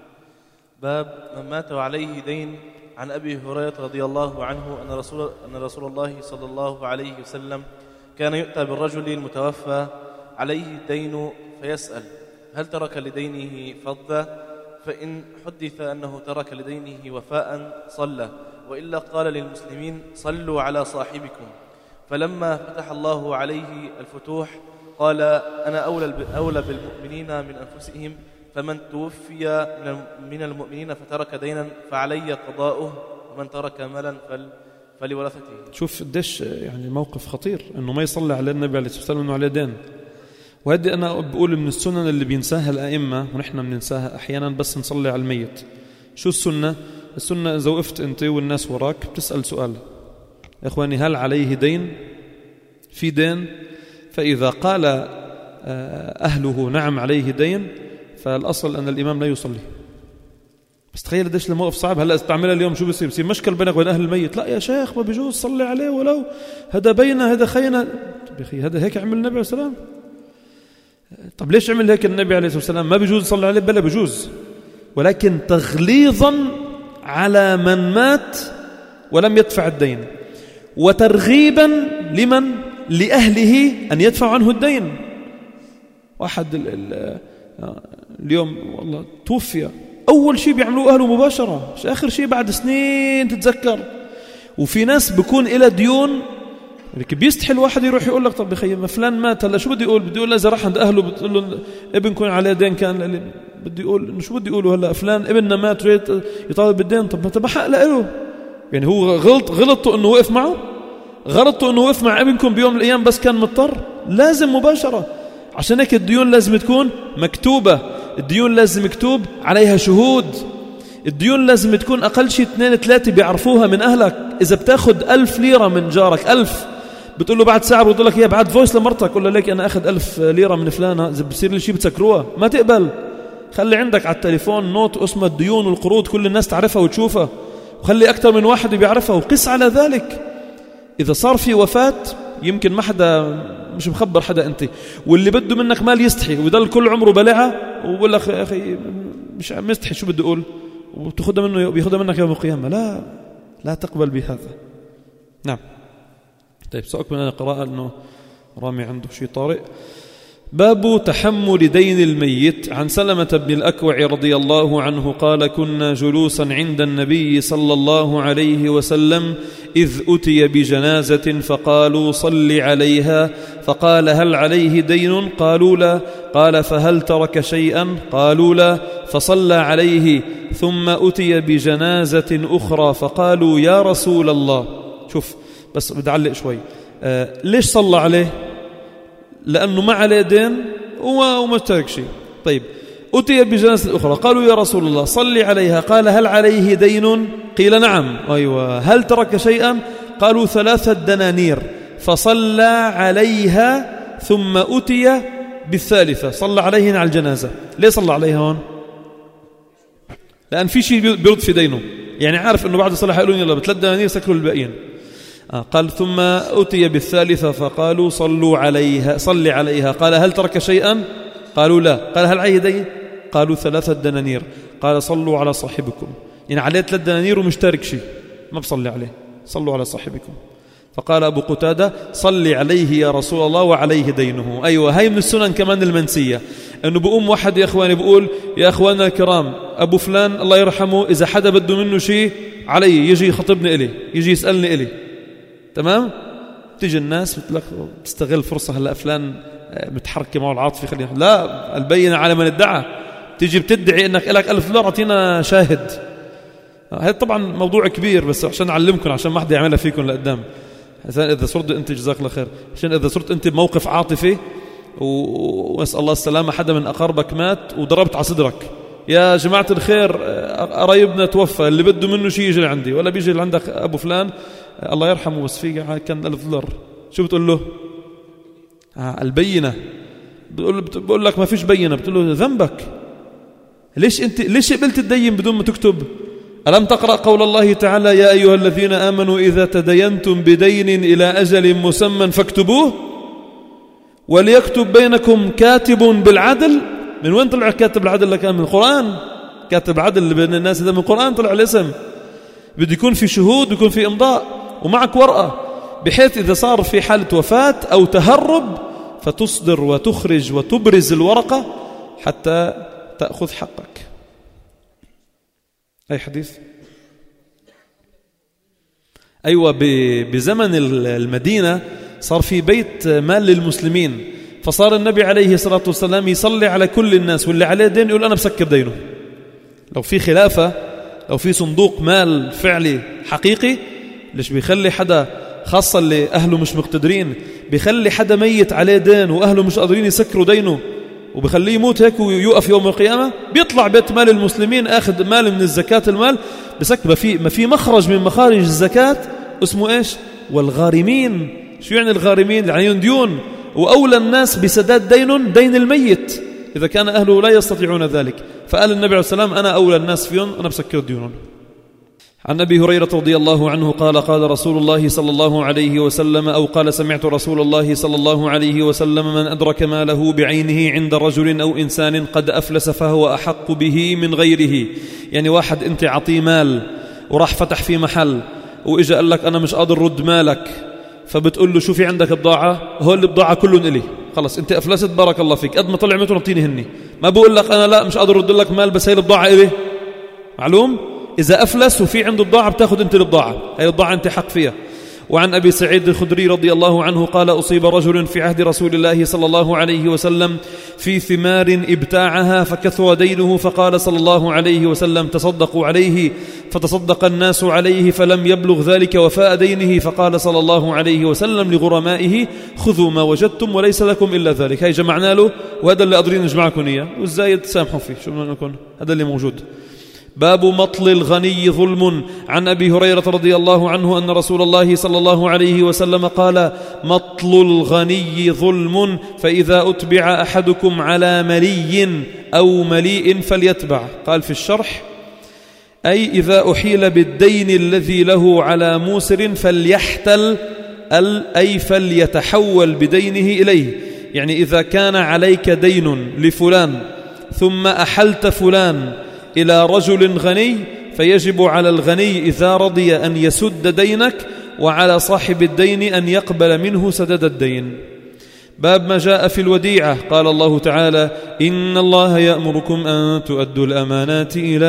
باب من مات وعليه دين. عن أبي هريرة رضي الله عنه أن رسول الله صلى الله عليه وسلم كان يؤتى بالرجل المتوفى عليه الدين فيسأل: هل ترك لدينه فضة؟ فإن حدث أنه ترك لدينه وفاء صلى، وإلا قال للمسلمين: صلوا على صاحبكم. فلما فتح الله عليه الفتوح قال: أنا أولى بالمؤمنين من أنفسهم، فمن توفي من المؤمنين فترك دينا فعلي قضاؤه، ومن ترك مالا فلورثته. شوف قديش يعني موقف خطير إنه ما يصلي على النبي عليه الصلاة والسلام إنه عليه دين. وهذه أنا بقول من السنن اللي بينساها الأئمة ونحن بننساها أحيانا، بس نصلي على الميت. شو السنة؟ السنة إذا وقفت أنت والناس وراك بتسأل سؤال: يا إخواني هل عليه دين؟ في دين؟ فإذا قال أهله نعم عليه دين فالأصل أن الإمام لا يصلي. بس تخيل قديش الموقف صعب. هلا استعملها اليوم شو بصير مشكل بينك وبين أهل الميت. لا يا شيخ ما بيجوز، صلي عليه ولو هذا بينا هذا خينا. بخي هذا هيك عمل النبي عليه السلام. طب ليش عمل هيك النبي عليه الصلاة والسلام؟ ما بيجوز صلي عليه؟ بلا بيجوز، ولكن تغليظا على من مات ولم يدفع الدين، وترغيبا لمن لأهله أن يدفع عنه الدين. واحد اليوم والله توفي، أول شيء بيعملوه أهله مباشرة، مش آخر شيء بعد سنين تتذكر. وفي ناس بيكون إلى ديون، بيستحي الواحد يروح يقول لك: طب بخي ما فلان مات، هلا شو بدي أقول؟ بدي أقول إذا راح عند أهله بتقول له ابنكم عليه دين كان، بدي أقول شو بدي أقوله؟ هلا فلان ابننا مات يطالب بالدين، طب ما حق له. يعني هو غلطوا أنه وقف معه؟ غلطوا أنه وقف مع ابنكم بيوم من الأيام بس كان مضطر؟ لازم مباشرة. عشان هيك الديون لازم تكون مكتوبة، الديون لازم يكتوب عليها شهود، الديون لازم تكون أقل شيء 2-3 بيعرفوها من أهلك. إذا بتاخد 1000 ليرة من جارك، 1000، بتقول له بعد ساعة بقول لك يا بعد فويس لمرتك، قول له ليك أنا أخذ 1000 ليرة من فلانة، إذا بصير لي شيء بتسكروها. ما تقبل. خلي عندك على التليفون نوت اسمه الديون والقروض، كل الناس تعرفها وتشوفها، وخلي أكثر من واحد بيعرفها، وقس على ذلك. إذا صار في وفاة يمكن ما حدا مش مخبر حدا أنت، واللي بده منك مال يستحي ويضل كل عمره بلعة وبقول لك يا أخي مش مستحي شو بده أقول، وبتاخذها منه بياخذها منك يوم القيامة. لا تقبل بهذا. نعم. طيب سأكمل أنا قراءة لأنه رامي عنده شيء طارئ. باب تحمل دين الميت. عن سلمة بن الأكوع رضي الله عنه قال: كنا جلوسا عند النبي صلى الله عليه وسلم إذ أتي بجنازة فقالوا صل عليها، فقال: هل عليه دين؟ قالوا لا. قال: فهل ترك شيئا؟ قالوا لا. فصلى عليه. ثم أتي بجنازة أخرى فقالوا: يا رسول الله. شوف بس بدي أعلق شوي. ليش صلى عليه؟ لأنه ما عليه دين وما ترك شيء. طيب أتي بجنازة أخرى قالوا: يا رسول الله صلي عليها. قال: هل عليه دين؟ قيل: نعم. أيوة. هل ترك شيئا؟ قالوا: 3 دنانير. فصلى عليها ثم أتي بالثالثة. صلى عليهن على الجنازة. ليه صلى عليها هون؟ لأن في شيء بيرد في دينه، يعني عارف أنه بعد الصلاة حيقولون يلا ب3 دنانير سكروا الباقيين. قال: ثم أتي بالثالثة فقالوا صلوا عليها، صلي عليها. قال: هل ترك شيئا؟ قالوا لا. قال: هل عليه دين؟ قالوا: 3 دنانير. قال: صلوا على صاحبكم. يعني عليه 3 دنانير ومش تارك شيء، ما بصلي عليه، صلوا على صاحبكم. فقال أبو قتادة: صلي عليه يا رسول الله وعليه دينه. أيوة، هاي من السنن كمان المنسية، أنه بقوم واحد يا أخواني بقول: يا أخواننا الكرام أبو فلان الله يرحمه إذا حدا بده منه شيء علي يجي يخطبني إلي، يجي يسألني إلي. تمام؟ تيجي الناس بتستغل فرصة، هلأ فلان متحركة معه العاطفة خلينا، لا، البينة على من ادعى. تيجي بتدعي انك لك 1000 دولار اعطينا شاهد. هذا طبعا موضوع كبير، بس عشان اعلمكم، عشان ما حدا يعملها فيكم لقدام. اذا صرت انت جزاك الله خير، عشان اذا صرت انت بموقف عاطفي واسال الله السلامة حدا من اقاربك مات وضربت على صدرك: يا جماعة الخير قرايبنا توفى، اللي بده منه شيء يجي لعندي. ولا بيجي لعندك ابو فلان الله يرحمه بس فيه كان 1000 دولار. شو بتقول له؟ البينة. بقول لك ما فيش بينة. بتقول له ذنبك. ليش قبلت الدين بدون ما تكتب؟ ألم تقرأ قول الله تعالى: يا أيها الذين آمنوا إذا تدينتم بدين إلى أجل مسمى فاكتبوه وليكتب بينكم كاتب بالعدل. من وين طلع كاتب العدل؟ اللي كان من القرآن. كاتب عدل بين الناس ده من القرآن طلع الاسم. بده يكون في شهود ويكون في إمضاء ومعك ورقة، بحيث إذا صار في حالة وفاة أو تهرب فتصدر وتخرج وتبرز الورقة حتى تأخذ حقك. أي حديث؟ أيوة، بزمن المدينة صار في بيت مال للمسلمين، فصار النبي عليه الصلاة والسلام يصلي على كل الناس، واللي عليه دين يقول أنا بسكر دينه. لو في خلافة، لو في صندوق مال فعلي حقيقي، ليش بيخلي حدا، خاصة اللي أهله مش مقتدرين، بيخلي حدا ميت عليه دين وأهله مش قادرين يسكروا دينه وبخليه يموت هيك ويوقف يوم القيامة، بيطلع بيت مال المسلمين آخذ مال من الزكاة، المال بسك. ما في مخرج من مخارج الزكاة اسمه إيش؟ والغارمين. شو يعني الغارمين؟ يعني ديون، وأولى الناس بسداد دين الميت إذا كان أهله لا يستطيعون ذلك. فقال النبي عليه السلام: أنا أولى الناس فيهم، أنا بسكر ديونهم. عن أبي هريرة رضي الله عنه قال: قال رسول الله صلى الله عليه وسلم، أو قال: سمعت رسول الله صلى الله عليه وسلم: من أدرك ماله بعينه عند رجل أو إنسان قد أفلس فهو أحق به من غيره. يعني واحد أنت عطيه مال وراح فتح في محل وإجا قال لك أنا مش قادر رد مالك، فبتقول له: شو في عندك بضاعة؟ هو البضاعة كلهم إلي، خلص أنت أفلست، بارك الله فيك، قد ما طلع متر نعطيني هني. ما بقول لك أنا لا مش قادر رد لك مال، بس هي البضاعة إلي. معلوم؟ إذا أفلس وفي عنده بضاعة بتاخد أنت البضاعة، هي البضاعة أنت حق فيها. وعن أبي سعيد الخدري رضي الله عنه قال: أصيب رجل في عهد رسول الله صلى الله عليه وسلم في ثمار ابتاعها فكثر دينه، فقال صلى الله عليه وسلم: تصدقوا عليه فتصدق الناس عليه فلم يبلغ ذلك وفاء دينه، فقال صلى الله عليه وسلم لغرمائه: خذوا ما وجدتم وليس لكم إلا ذلك. هاي جمعنا له، وهذا اللي قادرين نجمعكم إياه، والزايد تسامحوا فيه، شو بدنا نكون، هذا اللي موجود. باب مطل الغني ظلم. عن أبي هريرة رضي الله عنه أن رسول الله صلى الله عليه وسلم قال: مطل الغني ظلم، فإذا أتبع أحدكم على ملي أو مليء فليتبع. قال في الشرح: أي إذا أحيل بالدين الذي له على موسر فليحتل، أي فليتحول بدينه إليه. يعني إذا كان عليك دين لفلان ثم أحلت فلان إلى رجل غني، فيجب على الغني إذا رضي أن يسد دينك، وعلى صاحب الدين أن يقبل منه سدد الدين. باب ما جاء في الوديعة. قال الله تعالى: إن الله يأمركم أن تؤدوا الأمانات إلى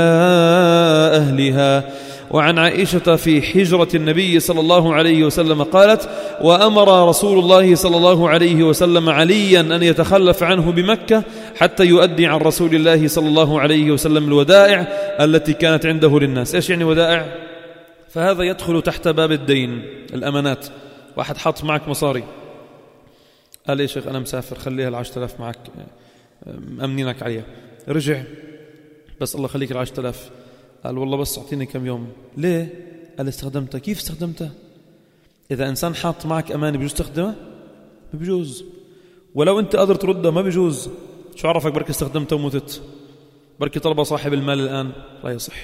أهلها. وعن عائشة في حجرة النبي صلى الله عليه وسلم قالت: وأمر رسول الله صلى الله عليه وسلم عليا أن يتخلف عنه بمكة حتى يؤدي عن رسول الله صلى الله عليه وسلم الودائع التي كانت عنده للناس. إيش يعني ودائع؟ فهذا يدخل تحت باب الدين، الأمانات. واحد حاط معك مصاري، قال: يا شيخ أنا مسافر، خليها 10,000 معك، مأمنينك عليها. رجع: بس الله خليك 10,000. قال: والله بس أعطيني كم يوم. ليه؟ قال: استخدمتها. كيف استخدمتها؟ إذا إنسان حاط معك أمانة بيجوز تستخدمها؟ ما بيجوز. ولو أنت قادر تردها ما بيجوز. شو عرفك بركي استخدمتها ومتت؟ بركي طلبها صاحب المال الآن، لا يصح.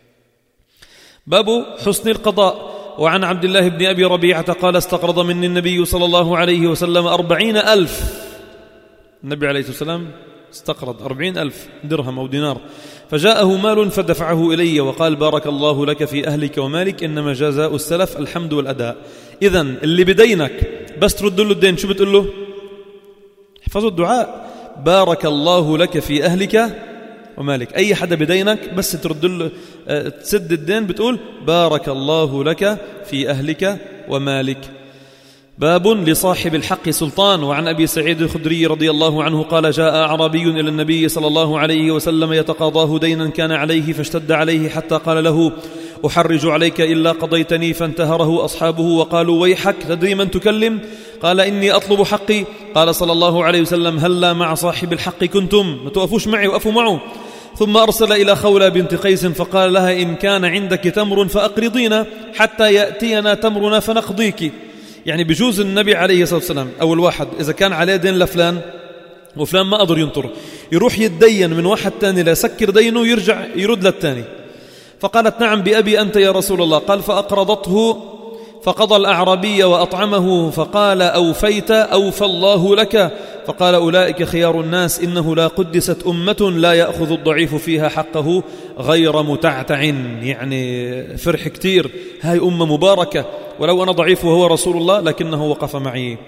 باب حسن القضاء. وعن عبد الله بن أبي ربيعة قال: استقرض مني النبي صلى الله عليه وسلم 40,000. النبي عليه الصلاة والسلام استقرض 40,000 درهم أو دينار، فجاءه مال فدفعه إلي وقال: بارك الله لك في أهلك ومالك، إنما جزاء السلف الحمد والأداء. إذن اللي بدينك بس ترد له الدين، شو بتقول له؟ احفظوا الدعاء: بارك الله لك في أهلك ومالك. أي حدا بدينك بس ترد له، تسد الدين، بتقول: بارك الله لك في أهلك ومالك. باب لصاحب الحق سلطان. وعن أبي سعيد الخدري رضي الله عنه قال: جاء أعرابي إلى النبي صلى الله عليه وسلم يتقاضاه دينا كان عليه، فاشتد عليه حتى قال له: أحرج عليك إلا قضيتني. فانتهره أصحابه وقالوا: ويحك، تدري من تكلم؟ قال: إني أطلب حقي. قال صلى الله عليه وسلم: هلا مع صاحب الحق كنتم؟ ما توقفوش معي، وقفوا معه. ثم أرسل إلى خولة بنت قيس فقال لها: إن كان عندك تمر فأقرضينا حتى يأتينا تمرنا فنقضيك. يعني بجوز النبي عليه الصلاة والسلام أو الواحد إذا كان عليه دين لفلان وفلان ما قدر ينطر، يروح يتدين من واحد تاني ليسكر دينه ويرجع يرد للتاني. فقالت: نعم بأبي أنت يا رسول الله. قال: فأقرضته، فقضى الأعرابي وأطعمه، فقال: أوفيت، أوفى الله لك. فقال: أولئك خيار الناس، إنه لا قدست أمة لا يأخذ الضعيف فيها حقه غير متعتع. يعني فرح كتير، هاي أمة مباركة، ولو أنا ضعيف وهو رسول الله لكنه وقف معي.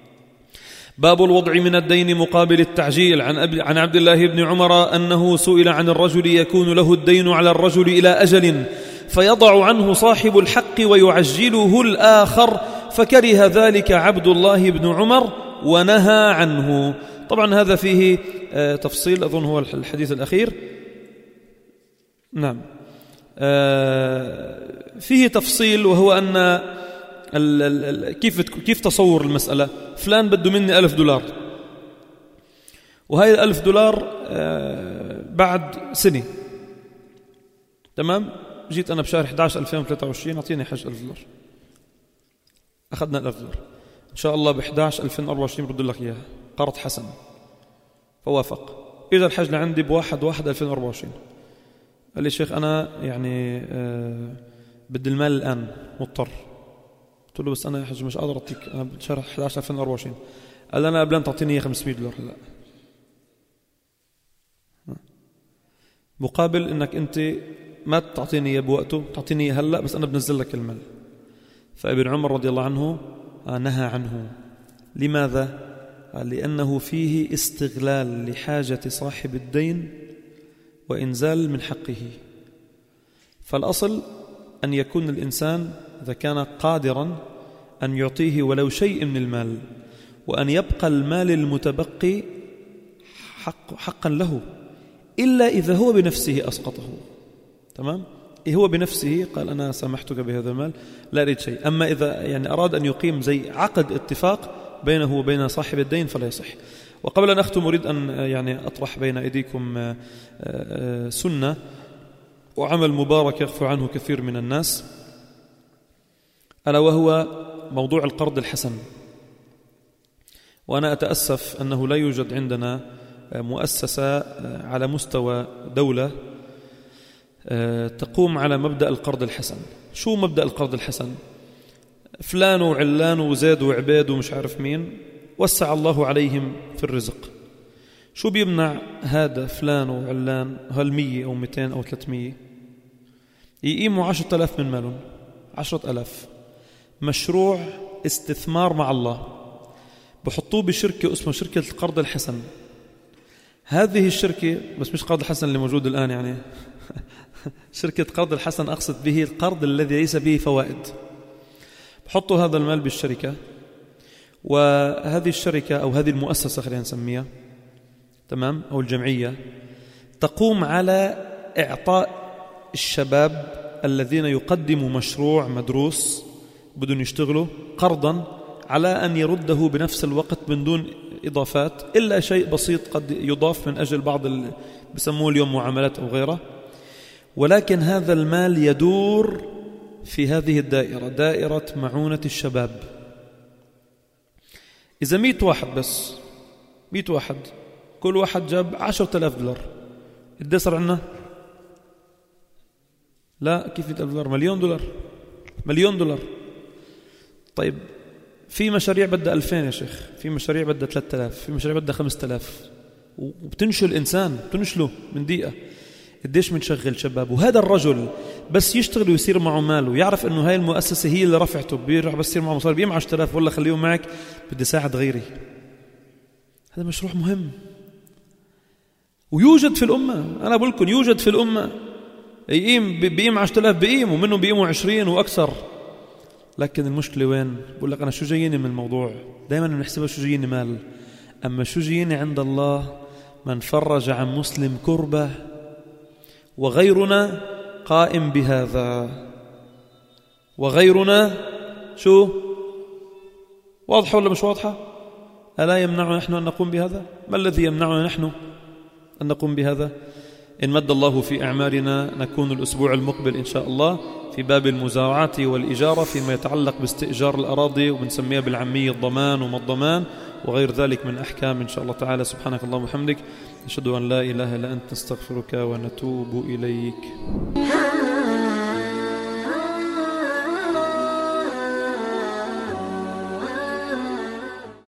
باب الوضع من الدين مقابل التعجيل. عن عبد الله بن عمر أنه سئل عن الرجل يكون له الدين على الرجل إلى أجل، فيضع عنه صاحب الحق ويعجله الآخر، فكره ذلك عبد الله بن عمر ونهى عنه. طبعا هذا فيه تفصيل، أظن هو الحديث الأخير. نعم، فيه تفصيل، وهو أن كيف تصور المسألة. فلان بده مني $1,000، وهي $1,000 بعد سنة، تمام؟ جيت أنا بشهر 11 2023 أعطيني حج $1,000، أخذنا $1,000، إن شاء الله ب11 2024 برد لك إياها، قرض حسن. فوافق. إذا الحج لعندي ب1/1/2024. قال لي: شيخ أنا يعني بدي المال الآن، مضطر. قلت له: بس أنا يا حج مش قادر أعطيك، أنا بشهر 11 2024. قال: أنا قبل أن تعطيني إياه $500. لا، مقابل إنك أنت ما تعطيني إياه بوقته، تعطيني إياه هلأ، بس أنا بنزل لك المال. فابن عمر رضي الله عنه نهى عنه. لماذا؟ قال: لأنه فيه استغلال لحاجة صاحب الدين وإنزال من حقه. فالأصل أن يكون الإنسان إذا كان قادرا أن يعطيه ولو شيء من المال، وأن يبقى المال المتبقي حقا له، إلا إذا هو بنفسه أسقطه. تمام؟ هو بنفسه قال أنا سامحتك بهذا المال لا أريد شيء. أما إذا يعني أراد أن يقيم زي عقد اتفاق بينه وبين صاحب الدين فلا يصح. وقبل أن أختم أريد أن يعني أطرح بين أيديكم سنة وعمل مبارك يغفو عنه كثير من الناس، ألا وهو موضوع القرض الحسن. وأنا أتأسف أنه لا يوجد عندنا مؤسسة على مستوى دولة تقوم على مبدأ القرض الحسن. شو مبدأ القرض الحسن؟ فلان وعلان وزيد وعبيد ومش عارف مين وسع الله عليهم في الرزق. شو بيمنع هذا فلان وعلان هل 100 أو 200 أو 300 يقيموا 10,000 من مالهم، 10,000 مشروع استثمار مع الله، بحطوه بشركة اسمها شركة القرض الحسن. هذه الشركة بس مش قرض الحسن اللي موجود الآن يعني شركة قرض الحسن أقصد به القرض الذي ليس به فوائد. بحطوا هذا المال بالشركة، وهذه الشركة أو هذه المؤسسة خلينا نسميها تمام أو الجمعية تقوم على إعطاء الشباب الذين يقدموا مشروع مدروس بدون يشتغلوا قرضا على أن يرده بنفس الوقت من دون إضافات إلا شيء بسيط قد يضاف من أجل بعض بسموه اليوم معاملات أو غيره. ولكن هذا المال يدور في هذه الدائرة، دائرة معونة الشباب. إذا 100 واحد بس 100 واحد كل واحد جاب $10,000 قد صار عندنا؟ لا كيف $100,000 $1,000,000. طيب في مشاريع بدها 2000 يا شيخ، في مشاريع بدها 3000، في مشاريع بدها 5000 وبتنشل الإنسان بتنشله من دقيقة. قديش منشغل شباب. وهذا الرجل بس يشتغل ويصير معه مال ويعرف انه هاي المؤسسة هي اللي رفعته بيرجع بس يصير معه مصاري بيجمع 10,000 والله خليهم معك بدي ساعد غيري. هذا مشروع مهم ويوجد في الأمة. أنا بقول لكم يوجد في الأمة بيقيم 10,000 بيقيم ومنهم بيقيموا 20 وأكثر. لكن المشكلة وين؟ بقول لك أنا شو جاييني من الموضوع؟ دائما بنحسبها شو جاييني مال، أما شو جاييني عند الله من فرج عن مسلم كربة وغيرنا قائم بهذا. وغيرنا شو واضحة ولا مش واضحة؟ ألا يمنعنا نحن أن نقوم بهذا؟ ما الذي يمنعنا نحن أن نقوم بهذا؟ إن مد الله في أعمارنا نكون الأسبوع المقبل إن شاء الله في باب المزارعة والإجارة فيما يتعلق باستئجار الأراضي وبنسميها بالعامية الضمان وما الضمان وغير ذلك من أحكام إن شاء الله تعالى. سبحانك اللهم وبحمدك نشهد أن لا إله إلا أنت نستغفرك ونتوب إليك.